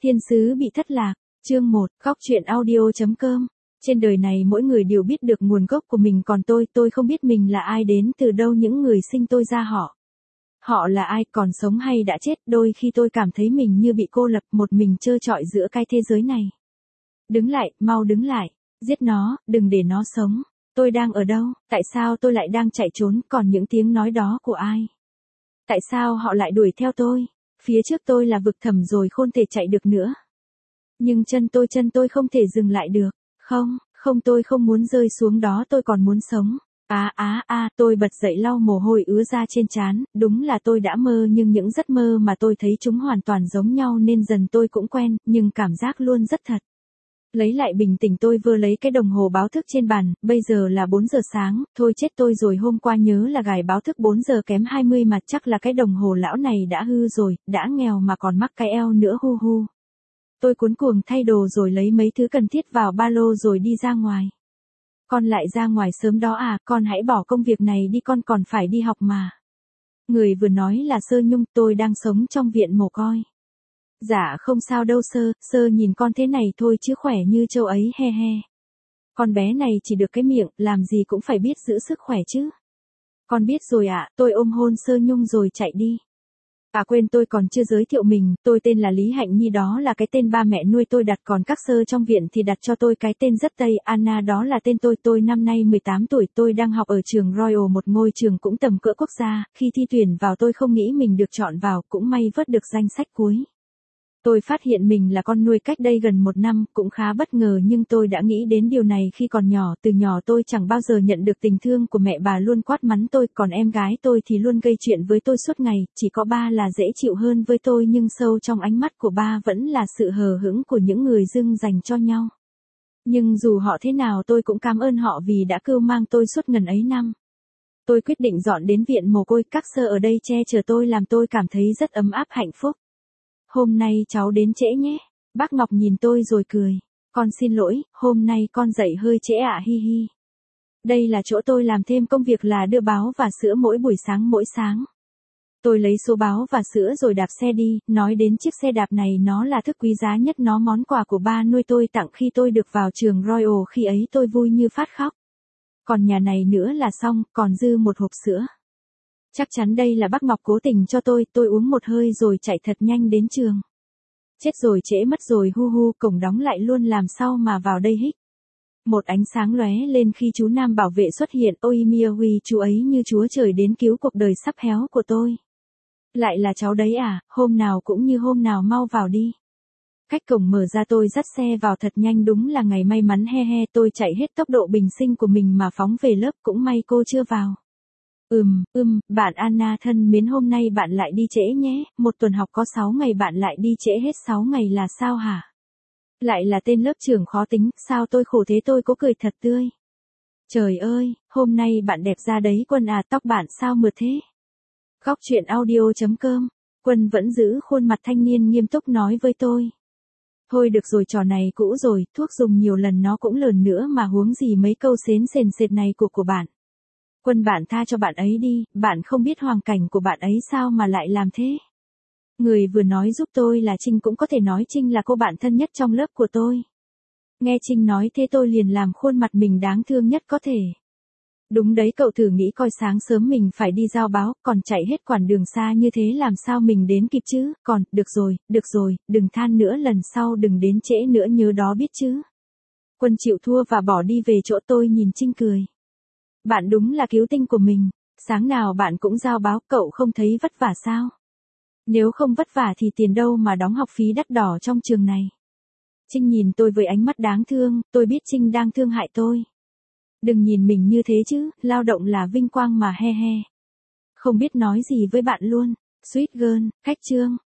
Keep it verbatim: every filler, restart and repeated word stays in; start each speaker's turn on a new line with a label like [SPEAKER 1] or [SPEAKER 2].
[SPEAKER 1] Thiên sứ bị thất lạc, chương một, góc truyện audio.com. Trên đời này mỗi người đều biết được nguồn gốc của mình, còn tôi, tôi không biết mình là ai, đến từ đâu, những người sinh tôi ra họ. Họ là ai, còn sống hay đã chết, đôi khi tôi cảm thấy mình như bị cô lập, một mình trơ trọi giữa cái thế giới này. Đứng lại, mau đứng lại, giết nó, đừng để nó sống. Tôi đang ở đâu, tại sao tôi lại đang chạy trốn, còn những tiếng nói đó của ai? Tại sao họ lại đuổi theo tôi? Phía trước tôi là vực thẳm rồi, không thể chạy được nữa. Nhưng chân tôi chân tôi không thể dừng lại được. Không, không, tôi không muốn rơi xuống đó, tôi còn muốn sống. Á á á, tôi bật dậy lau mồ hôi ứa ra trên trán, đúng là tôi đã mơ, nhưng những giấc mơ mà tôi thấy chúng hoàn toàn giống nhau nên dần tôi cũng quen, nhưng cảm giác luôn rất thật. Lấy lại bình tĩnh, tôi vừa lấy cái đồng hồ báo thức trên bàn, bây giờ là bốn giờ sáng, thôi chết tôi rồi, hôm qua nhớ là gài báo thức bốn giờ kém hai mươi mà chắc là cái đồng hồ lão này đã hư rồi, đã nghèo mà còn mắc cái eo nữa, hu hu. Tôi cuống cuồng thay đồ rồi lấy mấy thứ cần thiết vào ba lô rồi đi ra ngoài. Con lại ra ngoài sớm đó à, con hãy bỏ công việc này đi, con còn phải đi học mà. Người vừa nói là Sơ Nhung, tôi đang sống trong viện mồ côi. Dạ không sao đâu Sơ, Sơ nhìn con thế này thôi chứ khỏe như châu ấy, he he. Con bé này chỉ được cái miệng, làm gì cũng phải biết giữ sức khỏe chứ. Con biết rồi ạ, à, tôi ôm hôn Sơ Nhung rồi chạy đi. À quên, tôi còn chưa giới thiệu mình, tôi tên là Lý Hạnh Nhi, đó là cái tên ba mẹ nuôi tôi đặt, còn các Sơ trong viện thì đặt cho tôi cái tên rất Tây, Anna đó là tên tôi, tôi năm nay mười tám tuổi, tôi đang học ở trường Royal, một ngôi trường cũng tầm cỡ quốc gia, khi thi tuyển vào tôi không nghĩ mình được chọn vào, cũng may vớt được danh sách cuối. Tôi phát hiện mình là con nuôi cách đây gần một năm, cũng khá bất ngờ, nhưng tôi đã nghĩ đến điều này khi còn nhỏ, từ nhỏ tôi chẳng bao giờ nhận được tình thương của mẹ, bà luôn quát mắng tôi, còn em gái tôi thì luôn gây chuyện với tôi suốt ngày, chỉ có ba là dễ chịu hơn với tôi, nhưng sâu trong ánh mắt của ba vẫn là sự hờ hững của những người dưng dành cho nhau. Nhưng dù họ thế nào tôi cũng cảm ơn họ vì đã cưu mang tôi suốt ngần ấy năm. Tôi quyết định dọn đến viện mồ côi, các Sơ ở đây che chở tôi làm tôi cảm thấy rất ấm áp hạnh phúc. Hôm nay cháu đến trễ nhé. Bác Ngọc nhìn tôi rồi cười. Con xin lỗi, hôm nay con dậy hơi trễ ạ, hi hi. Đây là chỗ tôi làm thêm, công việc là đưa báo và sữa mỗi buổi sáng mỗi sáng. Tôi lấy số báo và sữa rồi đạp xe đi, nói đến chiếc xe đạp này, nó là thức quý giá nhất, nó món quà của ba nuôi tôi tặng khi tôi được vào trường Royal, khi ấy tôi vui như phát khóc. Còn nhà này nữa là xong, còn dư một hộp sữa. Chắc chắn đây là bác Ngọc cố tình cho tôi, tôi uống một hơi rồi chạy thật nhanh đến trường. Chết rồi, trễ mất rồi, hu hu, cổng đóng lại luôn, làm sao mà vào đây hích. Một ánh sáng lóe lên khi chú Nam bảo vệ xuất hiện, ôi Miawi, chú ấy như Chúa Trời đến cứu cuộc đời sắp héo của tôi. Lại là cháu đấy à, hôm nào cũng như hôm nào, mau vào đi. Cách cổng mở ra tôi dắt xe vào thật nhanh, đúng là ngày may mắn, he he, tôi chạy hết tốc độ bình sinh của mình mà phóng về lớp, cũng may cô chưa vào. Ừm, ừm, bạn Anna thân mến, hôm nay bạn lại đi trễ nhé, một tuần học có sáu ngày bạn lại đi trễ hết sáu ngày là sao hả? Lại là tên lớp trưởng khó tính, sao tôi khổ thế, tôi có cười thật tươi. Trời ơi, hôm nay bạn đẹp ra đấy Quân à, tóc bạn sao mượt thế? Góc truyện audio.com, Quân vẫn giữ khuôn mặt thanh niên nghiêm túc nói với tôi. Thôi được rồi, trò này cũ rồi, thuốc dùng nhiều lần nó cũng lờn nữa mà, huống gì mấy câu xến sền sệt này của của bạn. Quân, bạn tha cho bạn ấy đi, bạn không biết hoàn cảnh của bạn ấy sao mà lại làm thế. Người vừa nói giúp tôi là Trinh, cũng có thể nói Trinh là cô bạn thân nhất trong lớp của tôi. Nghe Trinh nói thế tôi liền làm khuôn mặt mình đáng thương nhất có thể. Đúng đấy, cậu thử nghĩ coi, sáng sớm mình phải đi giao báo, còn chạy hết quãng đường xa như thế làm sao mình đến kịp chứ, còn, được rồi, được rồi, đừng than nữa, lần sau đừng đến trễ nữa, nhớ đó biết chứ. Quân chịu thua và bỏ đi về chỗ. Tôi nhìn Trinh cười. Bạn đúng là cứu tinh của mình, sáng nào bạn cũng giao báo, cậu không thấy vất vả sao? Nếu không vất vả thì tiền đâu mà đóng học phí đắt đỏ trong trường này. Trinh nhìn tôi với ánh mắt đáng thương, tôi biết Trinh đang thương hại tôi. Đừng nhìn mình như thế chứ, lao động là vinh quang mà, he he. Không biết nói gì với bạn luôn. Sweet girl, cách chương.